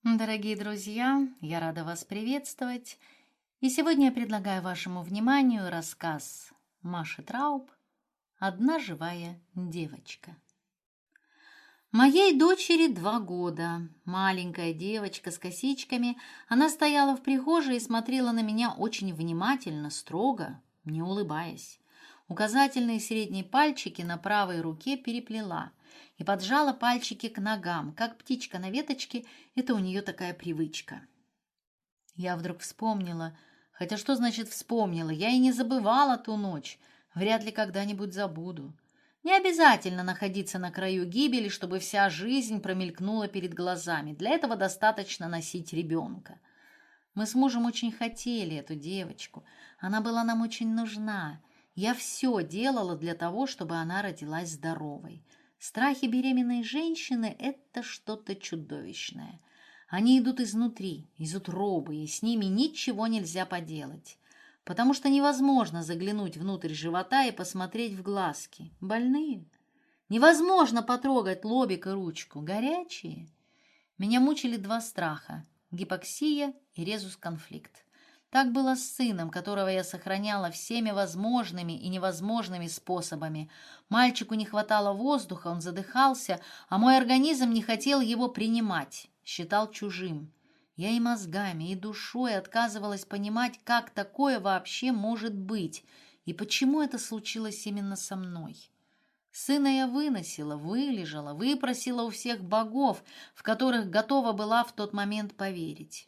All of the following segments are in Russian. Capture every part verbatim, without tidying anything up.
Дорогие друзья, я рада вас приветствовать. И сегодня я предлагаю вашему вниманию рассказ Маши Трауб «Одна живая девочка». Моей дочери два года. Маленькая девочка с косичками. Она стояла в прихожей и смотрела на меня очень внимательно, строго, не улыбаясь. Указательные и средние пальчики на правой руке переплела и поджала пальчики к ногам, как птичка на веточке, это у нее такая привычка. Я вдруг вспомнила, хотя что значит вспомнила, я и не забывала ту ночь, вряд ли когда-нибудь забуду. Не обязательно находиться на краю гибели, чтобы вся жизнь промелькнула перед глазами, для этого достаточно носить ребенка. Мы с мужем очень хотели эту девочку, она была нам очень нужна. Я все делала для того, чтобы она родилась здоровой. Страхи беременной женщины – это что-то чудовищное. Они идут изнутри, из утробы, и с ними ничего нельзя поделать. Потому что невозможно заглянуть внутрь живота и посмотреть в глазки. Больные. Невозможно потрогать лобик и ручку. Горячие. Меня мучили два страха – гипоксия и резус-конфликт. Так было с сыном, которого я сохраняла всеми возможными и невозможными способами. Мальчику не хватало воздуха, он задыхался, а мой организм не хотел его принимать, считал чужим. Я и мозгами, и душой отказывалась понимать, как такое вообще может быть, и почему это случилось именно со мной. Сына я выносила, вылежала, выпросила у всех богов, в которых готова была в тот момент поверить.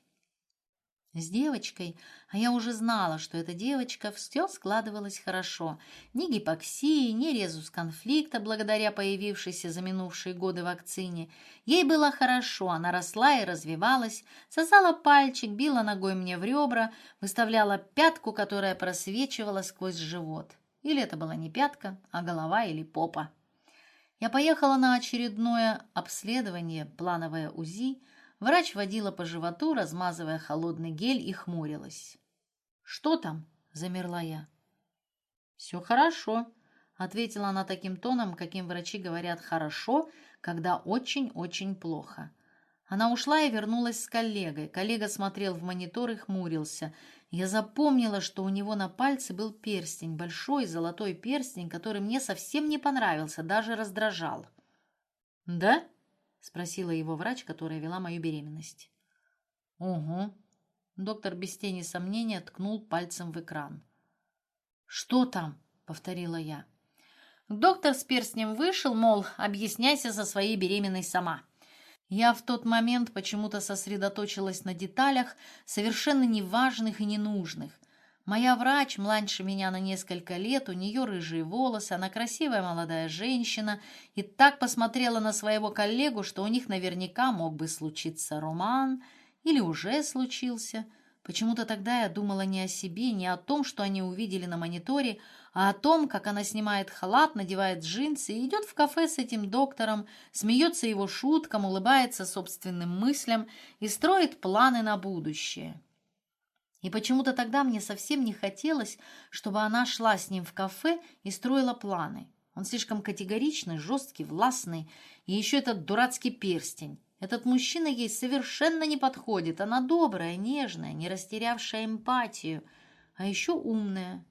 С девочкой, а я уже знала, что эта девочка, все складывалось хорошо. Ни гипоксии, ни резус-конфликта, благодаря появившейся за минувшие годы вакцине. Ей было хорошо, она росла и развивалась, сосала пальчик, била ногой мне в ребра, выставляла пятку, которая просвечивала сквозь живот. Или это была не пятка, а голова или попа. Я поехала на очередное обследование, плановое УЗИ. Врач водила по животу, размазывая холодный гель, и хмурилась. «Что там?» – замерла я. «Все хорошо», – ответила она таким тоном, каким врачи говорят «хорошо», когда очень-очень плохо. Она ушла и вернулась с коллегой. Коллега смотрел в монитор и хмурился. Я запомнила, что у него на пальце был перстень, большой золотой перстень, который мне совсем не понравился, даже раздражал. «Да?» — спросила его врач, которая вела мою беременность. «Угу». Доктор без тени сомнения ткнул пальцем в экран. «Что там?» — повторила я. Доктор с перстнем вышел, мол, объясняйся со своей беременной сама. Я в тот момент почему-то сосредоточилась на деталях, совершенно неважных и ненужных. Моя врач младше меня на несколько лет, у нее рыжие волосы, она красивая молодая женщина, и так посмотрела на своего коллегу, что у них наверняка мог бы случиться роман, или уже случился. Почему-то тогда я думала не о себе, не о том, что они увидели на мониторе, а о том, как она снимает халат, надевает джинсы и идет в кафе с этим доктором, смеется его шуткам, улыбается собственным мыслям и строит планы на будущее. И почему-то тогда мне совсем не хотелось, чтобы она шла с ним в кафе и строила планы. Он слишком категоричный, жесткий, властный, и еще этот дурацкий перстень. Этот мужчина ей совершенно не подходит. Она добрая, нежная, не растерявшая эмпатию, а еще умная.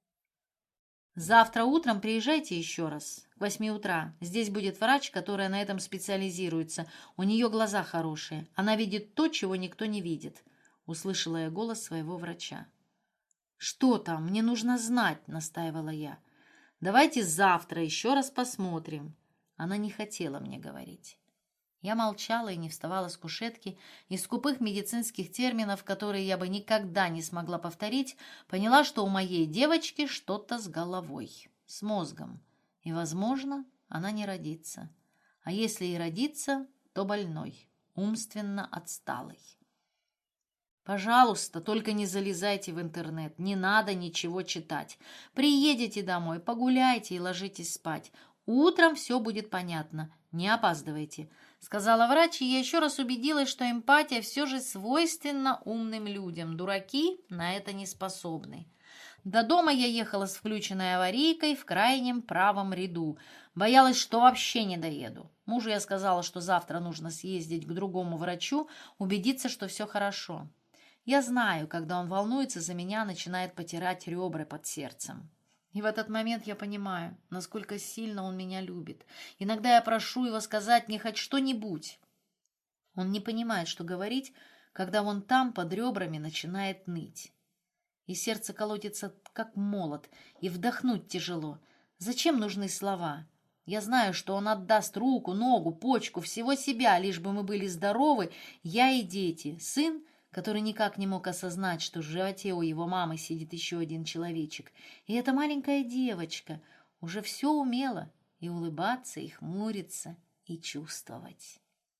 Завтра утром приезжайте еще раз, к восьми утра. Здесь будет врач, которая на этом специализируется. У нее глаза хорошие. Она видит то, чего никто не видит. Услышала я голос своего врача. «Что там? Мне нужно знать», — настаивала я. «Давайте завтра еще раз посмотрим». Она не хотела мне говорить. Я молчала и не вставала с кушетки. Из скупых медицинских терминов, которые я бы никогда не смогла повторить, поняла, что у моей девочки что-то с головой, с мозгом. И, возможно, она не родится. А если и родится, то больной, умственно отсталой. Пожалуйста, только не залезайте в интернет, не надо ничего читать. Приедете домой, погуляйте и ложитесь спать. Утром все будет понятно, не опаздывайте», — сказала врач, и я еще раз убедилась, что эмпатия все же свойственна умным людям. Дураки на это не способны. До дома я ехала с включенной аварийкой в крайнем правом ряду. Боялась, что вообще не доеду. Мужу я сказала, что завтра нужно съездить к другому врачу, убедиться, что все хорошо. Я знаю, когда он волнуется за меня, начинает потирать ребра под сердцем. И в этот момент я понимаю, насколько сильно он меня любит. Иногда я прошу его сказать мне хоть что-нибудь. Он не понимает, что говорить, когда он там под ребрами начинает ныть. И сердце колотится, как молот, и вдохнуть тяжело. Зачем нужны слова? Я знаю, что он отдаст руку, ногу, почку, всего себя, лишь бы мы были здоровы, я и дети, сын, который никак не мог осознать, что в животе у его мамы сидит еще один человечек. И эта маленькая девочка уже все умела и улыбаться, и хмуриться, и чувствовать.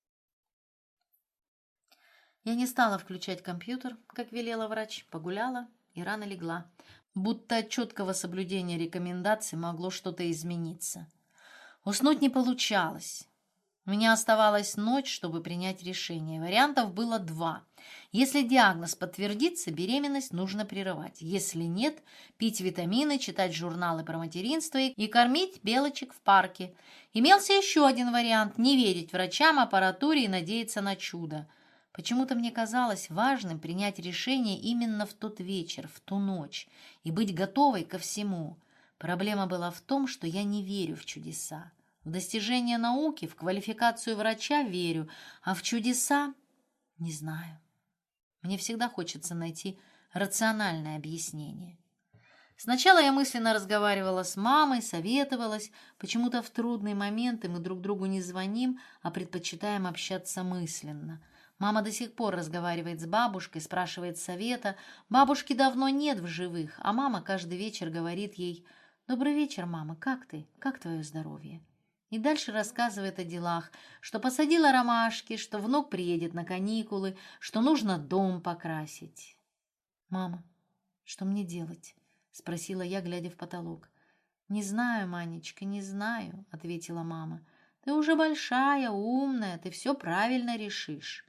Я не стала включать компьютер, как велела врач, погуляла и рано легла, будто от четкого соблюдения рекомендаций могло что-то измениться. Уснуть не получалось. У меня оставалась ночь, чтобы принять решение. Вариантов было два. Если диагноз подтвердится, беременность нужно прерывать. Если нет, пить витамины, читать журналы про материнство и кормить белочек в парке. Имелся еще один вариант – не верить врачам, аппаратуре и надеяться на чудо. Почему-то мне казалось важным принять решение именно в тот вечер, в ту ночь, и быть готовой ко всему. Проблема была в том, что я не верю в чудеса. В достижения науки, в квалификацию врача верю, а в чудеса не знаю. Мне всегда хочется найти рациональное объяснение. Сначала я мысленно разговаривала с мамой, советовалась. Почему-то в трудные моменты мы друг другу не звоним, а предпочитаем общаться мысленно. Мама до сих пор разговаривает с бабушкой, спрашивает совета. Бабушки давно нет в живых, а мама каждый вечер говорит ей: «Добрый вечер, мама, как ты? Как твое здоровье?» И дальше рассказывает о делах, что посадила ромашки, что внук приедет на каникулы, что нужно дом покрасить. «Мама, что мне делать?» — спросила я, глядя в потолок. «Не знаю, Манечка, не знаю», — ответила мама. «Ты уже большая, умная, ты все правильно решишь.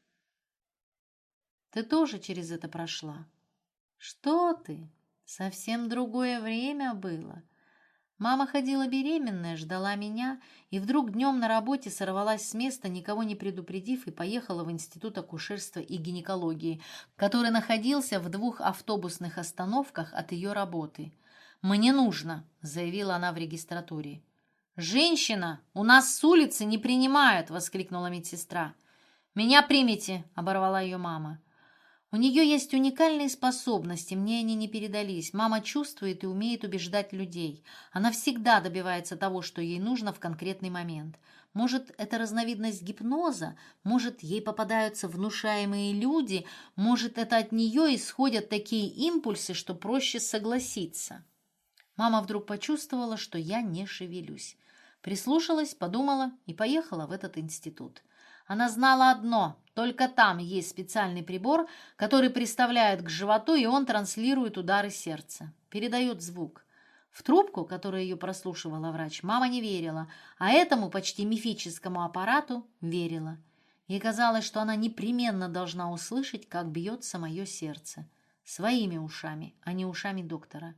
Ты тоже через это прошла». «Что ты? Совсем другое время было». Мама ходила беременная, ждала меня, и вдруг днем на работе сорвалась с места, никого не предупредив, и поехала в Институт акушерства и гинекологии, который находился в двух автобусных остановках от ее работы. «Мне нужно», — заявила она в регистратуре. «Женщина, у нас с улицы не принимают», — воскликнула медсестра. «Меня примите», — оборвала ее мама. У нее есть уникальные способности, мне они не передались. Мама чувствует и умеет убеждать людей. Она всегда добивается того, что ей нужно в конкретный момент. Может, это разновидность гипноза, может, ей попадаются внушаемые люди, может, это от нее исходят такие импульсы, что проще согласиться. Мама вдруг почувствовала, что я не шевелюсь. Прислушалась, подумала и поехала в этот институт. Она знала одно – только там есть специальный прибор, который приставляет к животу, и он транслирует удары сердца, передает звук. В трубку, которую ее прослушивала врач, мама не верила, а этому почти мифическому аппарату верила. Ей казалось, что она непременно должна услышать, как бьется мое сердце. Своими ушами, а не ушами доктора.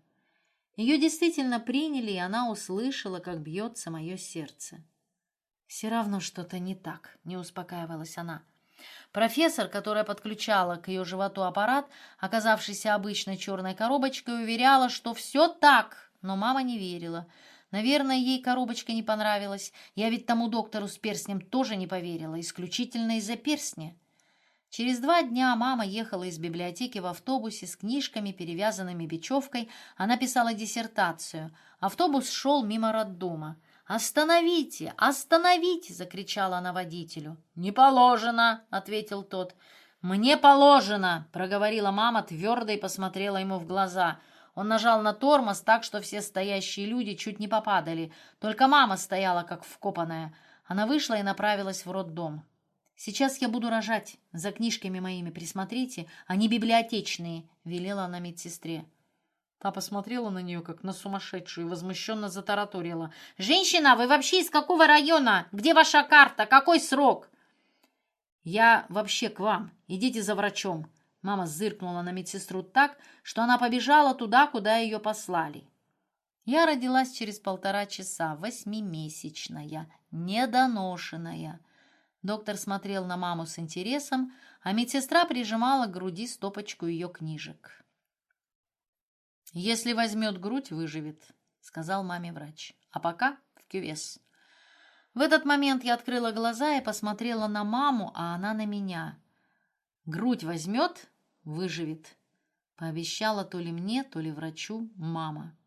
Ее действительно приняли, и она услышала, как бьется мое сердце. «Все равно что-то не так», — не успокаивалась она. Профессор, которая подключала к ее животу аппарат, оказавшийся обычной черной коробочкой, уверяла, что все так, но мама не верила. Наверное, ей коробочка не понравилась. Я ведь тому доктору с перстнем тоже не поверила, исключительно из-за перстня. Через два дня мама ехала из библиотеки в автобусе с книжками, перевязанными бечевкой. Она писала диссертацию. Автобус шел мимо роддома. «Остановите! Остановите!» — закричала она водителю. «Не положено!» — ответил тот. «Мне положено!» — проговорила мама твердо и посмотрела ему в глаза. Он нажал на тормоз так, что все стоящие люди чуть не попадали. Только мама стояла, как вкопанная. Она вышла и направилась в роддом. «Сейчас я буду рожать. За книжками моими присмотрите. Они библиотечные», — велела она медсестре. Та посмотрела на нее, как на сумасшедшую, и возмущенно затараторила. «Женщина, вы вообще из какого района? Где ваша карта? Какой срок?» «Я вообще к вам. Идите за врачом». Мама зыркнула на медсестру так, что она побежала туда, куда ее послали. Я родилась через полтора часа, восьмимесячная, недоношенная. Доктор смотрел на маму с интересом, а медсестра прижимала к груди стопочку ее книжек. «Если возьмет грудь, выживет», — сказал маме врач. «А пока в кювез». В этот момент я открыла глаза и посмотрела на маму, а она на меня. «Грудь возьмет, выживет», — пообещала то ли мне, то ли врачу мама.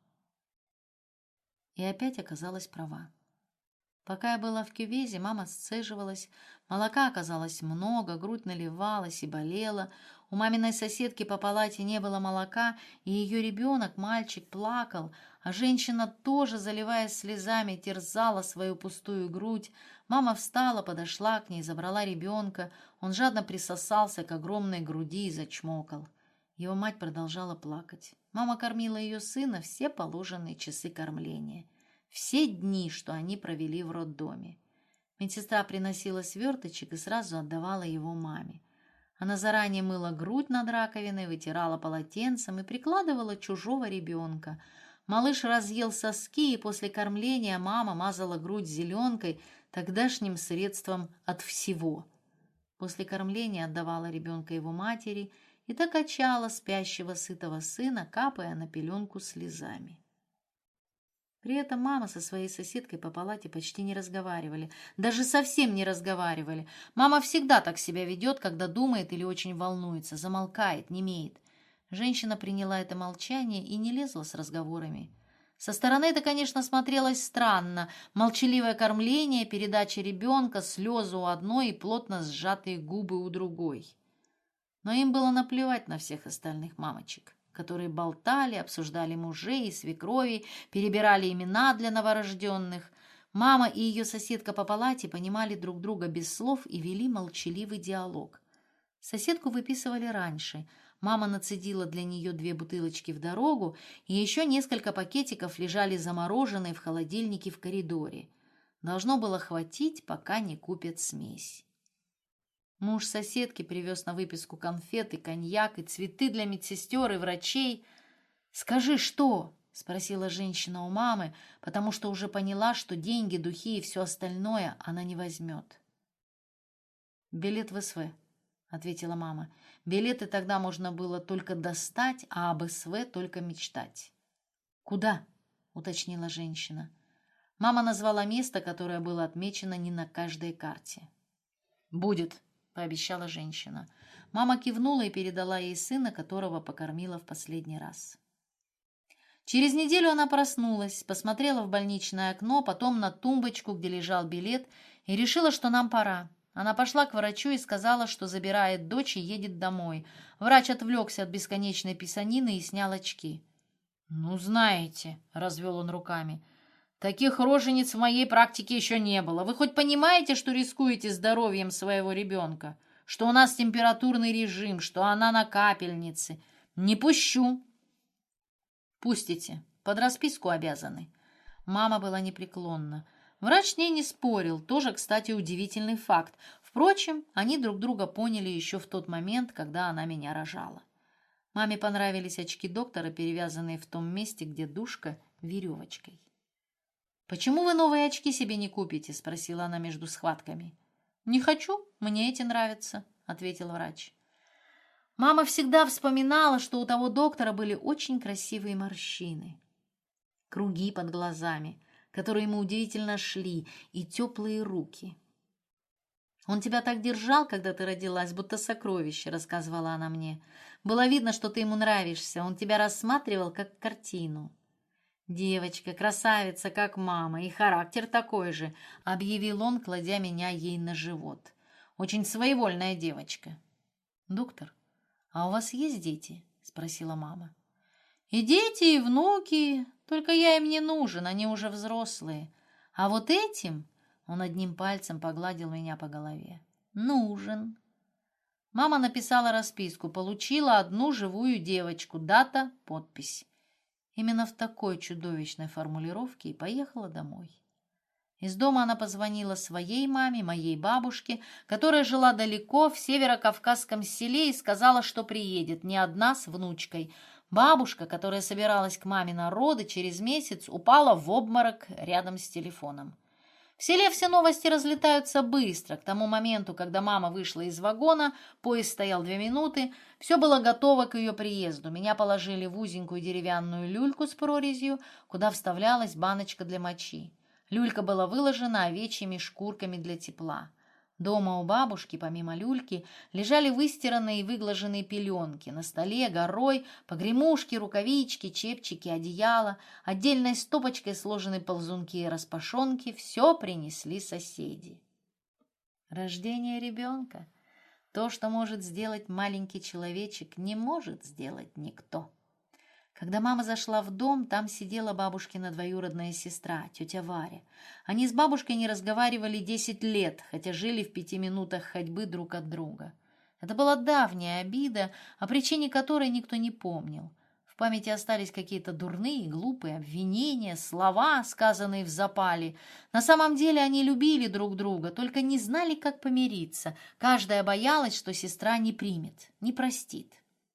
И опять оказалась права. Пока я была в кювезе, мама сцеживалась, молока оказалось много, грудь наливалась и болела. У маминой соседки по палате не было молока, и ее ребенок, мальчик, плакал, а женщина тоже, заливаясь слезами, терзала свою пустую грудь. Мама встала, подошла к ней, забрала ребенка. Он жадно присосался к огромной груди и зачмокал. Его мать продолжала плакать. Мама кормила ее сына все положенные часы кормления. Все дни, что они провели в роддоме. Медсестра приносила сверточек и сразу отдавала его маме. Она заранее мыла грудь над раковиной, вытирала полотенцем и прикладывала чужого ребенка. Малыш разъел соски, и после кормления мама мазала грудь зеленкой, тогдашним средством от всего. После кормления отдавала ребенка его матери и так качала спящего сытого сына, капая на пеленку слезами. При этом мама со своей соседкой по палате почти не разговаривали, даже совсем не разговаривали. Мама всегда так себя ведет, когда думает или очень волнуется, замолкает, немеет. Женщина приняла это молчание и не лезла с разговорами. Со стороны это, конечно, смотрелось странно. Молчаливое кормление, передача ребенка, слезы у одной и плотно сжатые губы у другой. Но им было наплевать на всех остальных мамочек, которые болтали, обсуждали мужей и свекровей, перебирали имена для новорожденных. Мама и ее соседка по палате понимали друг друга без слов и вели молчаливый диалог. Соседку выписывали раньше. Мама нацедила для нее две бутылочки в дорогу, и еще несколько пакетиков лежали замороженные в холодильнике в коридоре. Должно было хватить, пока не купят смесь. Муж соседки привез на выписку конфеты, коньяк и цветы для медсестер и врачей. «Скажи, что?» — спросила женщина у мамы, потому что уже поняла, что деньги, духи и все остальное она не возьмет. «Билет в СВ», — ответила мама. «Билеты тогда можно было только достать, а об СВ только мечтать». «Куда?» — уточнила женщина. Мама назвала место, которое было отмечено не на каждой карте. «Будет», — пообещала женщина. Мама кивнула и передала ей сына, которого покормила в последний раз. Через неделю она проснулась, посмотрела в больничное окно, потом на тумбочку, где лежал билет, и решила, что нам пора. Она пошла к врачу и сказала, что забирает дочь и едет домой. Врач отвлекся от бесконечной писанины и снял очки. «Ну, знаете», — развел он руками, — «таких рожениц в моей практике еще не было. Вы хоть понимаете, что рискуете здоровьем своего ребенка? Что у нас температурный режим, что она на капельнице? Не пущу». «Пустите. Под расписку обязаны». Мама была непреклонна. Врач с ней не спорил. Тоже, кстати, удивительный факт. Впрочем, они друг друга поняли еще в тот момент, когда она меня рожала. Маме понравились очки доктора, перевязанные в том месте, где дужка, веревочкой. «Почему вы новые очки себе не купите?» — спросила она между схватками. «Не хочу, мне эти нравятся», — ответил врач. Мама всегда вспоминала, что у того доктора были очень красивые морщины, круги под глазами, которые ему удивительно шли, и теплые руки. «Он тебя так держал, когда ты родилась, будто сокровище», — рассказывала она мне. «Было видно, что ты ему нравишься, он тебя рассматривал как картину». «Девочка, красавица, как мама, и характер такой же», — объявил он, кладя меня ей на живот. «Очень своевольная девочка». «Доктор, а у вас есть дети?» — спросила мама. «И дети, и внуки, только я им не нужен, они уже взрослые. А вот этим...» — он одним пальцем погладил меня по голове. «Нужен». Мама написала расписку, получила одну живую девочку, дата, подпись. Именно в такой чудовищной формулировке и поехала домой. Из дома она позвонила своей маме, моей бабушке, которая жила далеко, в северокавказском селе, и сказала, что приедет, не одна с внучкой. Бабушка, которая собиралась к маме на роды, через месяц упала в обморок рядом с телефоном. В селе все новости разлетаются быстро. К тому моменту, когда мама вышла из вагона, поезд стоял две минуты, все было готово к ее приезду. Меня положили в узенькую деревянную люльку с прорезью, куда вставлялась баночка для мочи. Люлька была выложена овечьими шкурками для тепла. Дома у бабушки, помимо люльки, лежали выстиранные и выглаженные пеленки. На столе горой погремушки, рукавички, чепчики, одеяла, отдельной стопочкой сложены ползунки и распашонки. Все принесли соседи. Рождение ребенка. То, что может сделать маленький человечек, не может сделать никто. Когда мама зашла в дом, там сидела бабушкина двоюродная сестра, тетя Варя. Они с бабушкой не разговаривали десять лет, хотя жили в пяти минутах ходьбы друг от друга. Это была давняя обида, о причине которой никто не помнил. В памяти остались какие-то дурные, глупые обвинения, слова, сказанные в запале. На самом деле они любили друг друга, только не знали, как помириться. Каждая боялась, что сестра не примет, не простит.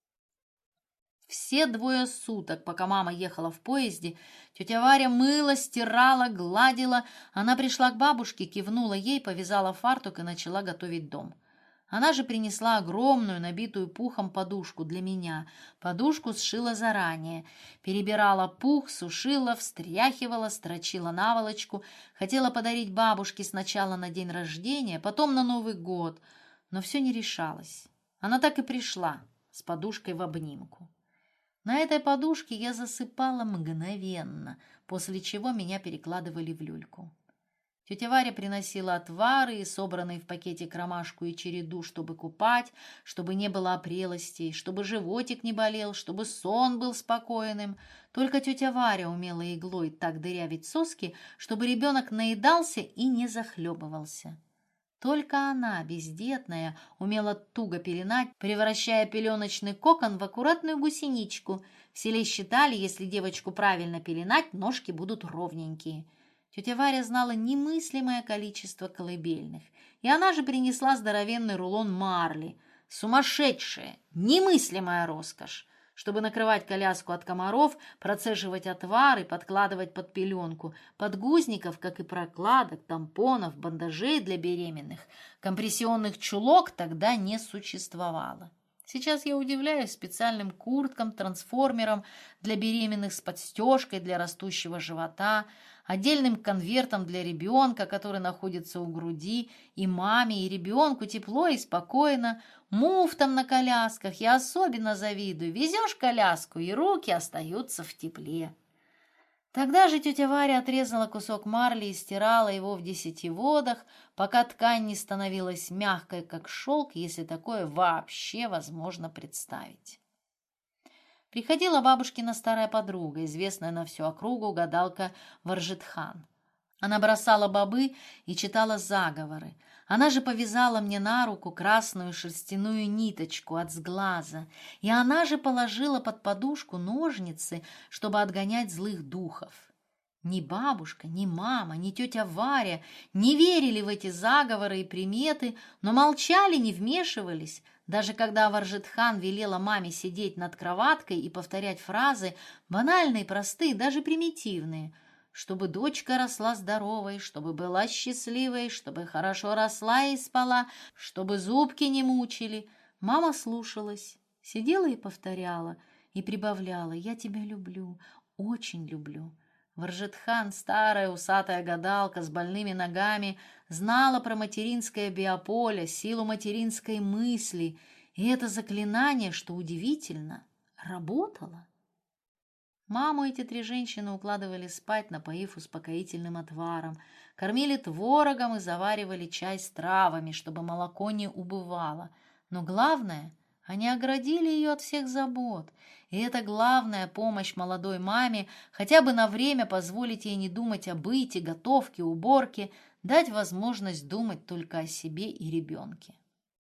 Все двое суток, пока мама ехала в поезде, тетя Варя мыла, стирала, гладила. Она пришла к бабушке, кивнула ей, повязала фартук и начала готовить дом. Она же принесла огромную, набитую пухом подушку для меня. Подушку сшила заранее. Перебирала пух, сушила, встряхивала, строчила наволочку. Хотела подарить бабушке сначала на день рождения, потом на Новый год. Но все не решалось. Она так и пришла с подушкой в обнимку. На этой подушке я засыпала мгновенно, после чего меня перекладывали в люльку. Тетя Варя приносила отвары и собранные в пакетик ромашку и череду, чтобы купать, чтобы не было опрелостей, чтобы животик не болел, чтобы сон был спокойным. Только тетя Варя умела иглой так дырявить соски, чтобы ребенок наедался и не захлебывался. Только она, бездетная, умела туго пеленать, превращая пеленочный кокон в аккуратную гусеничку. В селе считали, если девочку правильно пеленать, ножки будут ровненькие. Тетя Варя знала немыслимое количество колыбельных, и она же принесла здоровенный рулон марли. Сумасшедшая, немыслимая роскошь! Чтобы накрывать коляску от комаров, процеживать отвар и подкладывать под пеленку, подгузников, как и прокладок, тампонов, бандажей для беременных, компрессионных чулок тогда не существовало. Сейчас я удивляюсь специальным курткам, трансформерам для беременных с подстежкой для растущего живота, отдельным конвертом для ребенка, который находится у груди, и маме, и ребенку тепло и спокойно, муфтам на колясках. Я особенно завидую. Везешь коляску, и руки остаются в тепле. Тогда же тетя Варя отрезала кусок марли и стирала его в десяти водах, пока ткань не становилась мягкой, как шелк, если такое вообще возможно представить. Приходила бабушкина старая подруга, известная на всю округу гадалка Варжетхан. Она бросала бобы и читала заговоры. Она же повязала мне на руку красную шерстяную ниточку от сглаза, и она же положила под подушку ножницы, чтобы отгонять злых духов. Ни бабушка, ни мама, ни тетя Варя не верили в эти заговоры и приметы, но молчали, не вмешивались. Даже когда Варжетхан велела маме сидеть над кроваткой и повторять фразы, банальные, простые, даже примитивные, чтобы дочка росла здоровой, чтобы была счастливой, чтобы хорошо росла и спала, чтобы зубки не мучили, мама слушалась, сидела и повторяла, и прибавляла: «Я тебя люблю, очень люблю». Варжетхан, старая усатая гадалка с больными ногами, знала про материнское биополе, силу материнской мысли, и это заклинание, что удивительно, работало. Маму эти три женщины укладывали спать, напоив успокоительным отваром, кормили творогом и заваривали чай с травами, чтобы молоко не убывало. Но главное, они оградили ее от всех забот, и эта главная помощь молодой маме хотя бы на время позволить ей не думать о быте, готовке, уборке, дать возможность думать только о себе и ребенке.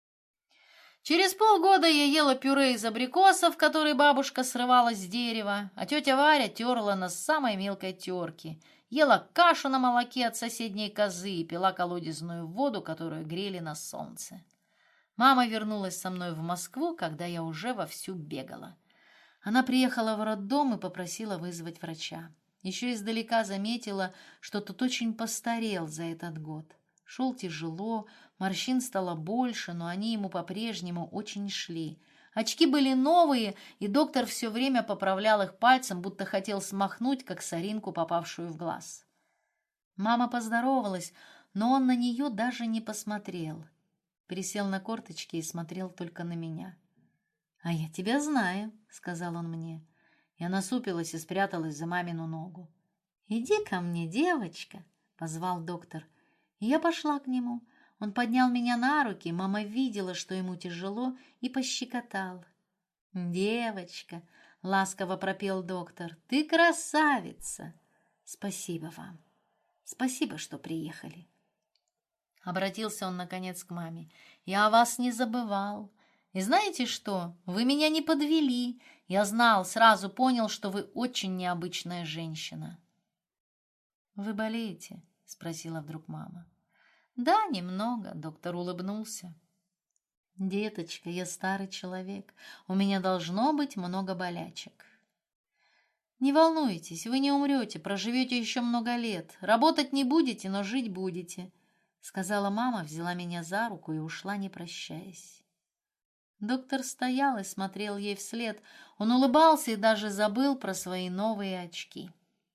Через полгода я ела пюре из абрикосов, которые бабушка срывала с дерева, а тетя Варя терла на самой мелкой терке, ела кашу на молоке от соседней козы и пила колодезную воду, которую грели на солнце. Мама вернулась со мной в Москву, когда я уже вовсю бегала. Она приехала в роддом и попросила вызвать врача. Еще издалека заметила, что тот очень постарел за этот год. Шел тяжело, морщин стало больше, но они ему по-прежнему очень шли. Очки были новые, и доктор все время поправлял их пальцем, будто хотел смахнуть, как соринку, попавшую в глаз. Мама поздоровалась, но он на нее даже не посмотрел. Присел на корточки и смотрел только на меня. «А я тебя знаю», — сказал он мне. Я насупилась и спряталась за мамину ногу. «Иди ко мне, девочка», — позвал доктор. И я пошла к нему. Он поднял меня на руки, мама видела, что ему тяжело, и пощекотал. «Девочка», — ласково пропел доктор, — «ты красавица! Спасибо вам. Спасибо, что приехали». Обратился он, наконец, к маме. «Я о вас не забывал. И знаете что? Вы меня не подвели. Я знал, сразу понял, что вы очень необычная женщина». «Вы болеете?» — спросила вдруг мама. «Да, немного», — доктор улыбнулся. «Деточка, я старый человек. У меня должно быть много болячек». «Не волнуйтесь, вы не умрете, проживете еще много лет. Работать не будете, но жить будете», — сказала мама, взяла меня за руку и ушла, не прощаясь. Доктор стоял и смотрел ей вслед. Он улыбался и даже забыл про свои новые очки.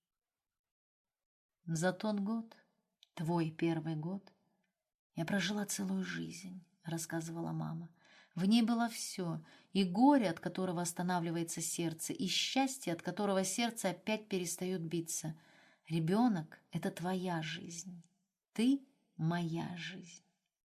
«За тот год, твой первый год, я прожила целую жизнь», — рассказывала мама. «В ней было все, и горе, от которого останавливается сердце, и счастье, от которого сердце опять перестает биться. Ребенок — это твоя жизнь, ты — моя жизнь».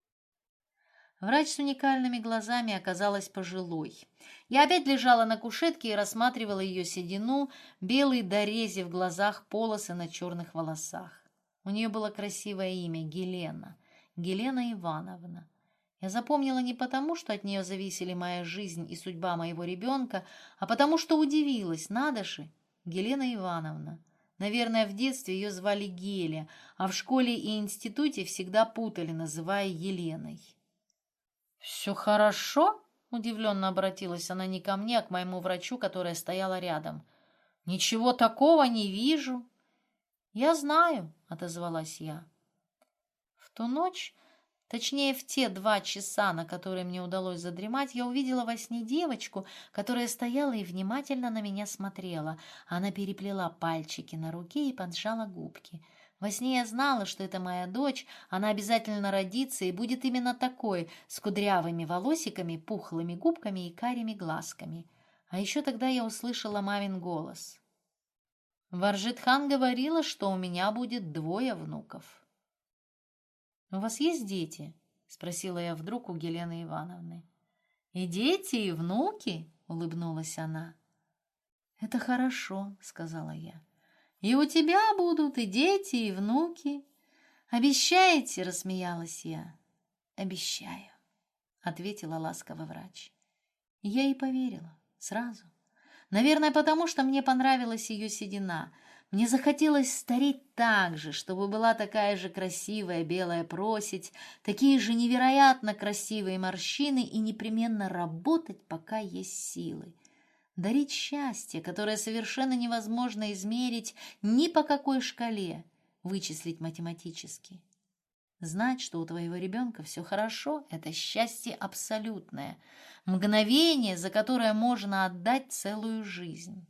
Врач с уникальными глазами оказалась пожилой. Я опять лежала на кушетке и рассматривала ее седину, белые дорези в глазах, полосы на черных волосах. У нее было красивое имя — Гелена. Гелена Ивановна. Я запомнила не потому, что от нее зависели моя жизнь и судьба моего ребенка, а потому что удивилась. Надо же, Гелена Ивановна. Наверное, в детстве ее звали Геля, а в школе и институте всегда путали, называя Еленой. «Все хорошо?» — удивленно обратилась она не ко мне, а к моему врачу, которая стояла рядом. «Ничего такого не вижу». «Я знаю», — отозвалась я. В ту ночь, точнее в те два часа, на которые мне удалось задремать, я увидела во сне девочку, которая стояла и внимательно на меня смотрела. Она переплела пальчики на руке и поджала губки. Во сне я знала, что это моя дочь, она обязательно родится и будет именно такой, с кудрявыми волосиками, пухлыми губками и карими глазками. А еще тогда я услышала мамин голос. Варжит-хан говорила, что у меня будет двое внуков. «У вас есть дети?» — спросила я вдруг у Гелены Ивановны. «И дети, и внуки?» — улыбнулась она. «Это хорошо», — сказала я. «И у тебя будут и дети, и внуки. Обещаете?» — рассмеялась я. «Обещаю», — ответила ласково врач. Я ей поверила сразу. Наверное, потому что мне понравилась ее седина. Мне захотелось стареть так же, чтобы была такая же красивая белая проседь, такие же невероятно красивые морщины и непременно работать, пока есть силы. Дарить счастье, которое совершенно невозможно измерить ни по какой шкале, вычислить математически. Знать, что у твоего ребенка все хорошо, это счастье абсолютное, мгновение, за которое можно отдать целую жизнь.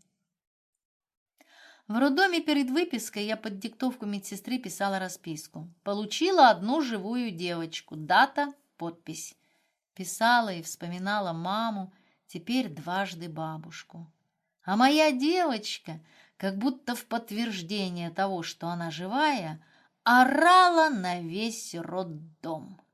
В роддоме перед выпиской я под диктовку медсестры писала расписку. Получила одну живую девочку, дата, подпись. Писала и вспоминала маму, теперь дважды бабушку. А моя девочка, как будто в подтверждение того, что она живая, орала на весь роддом.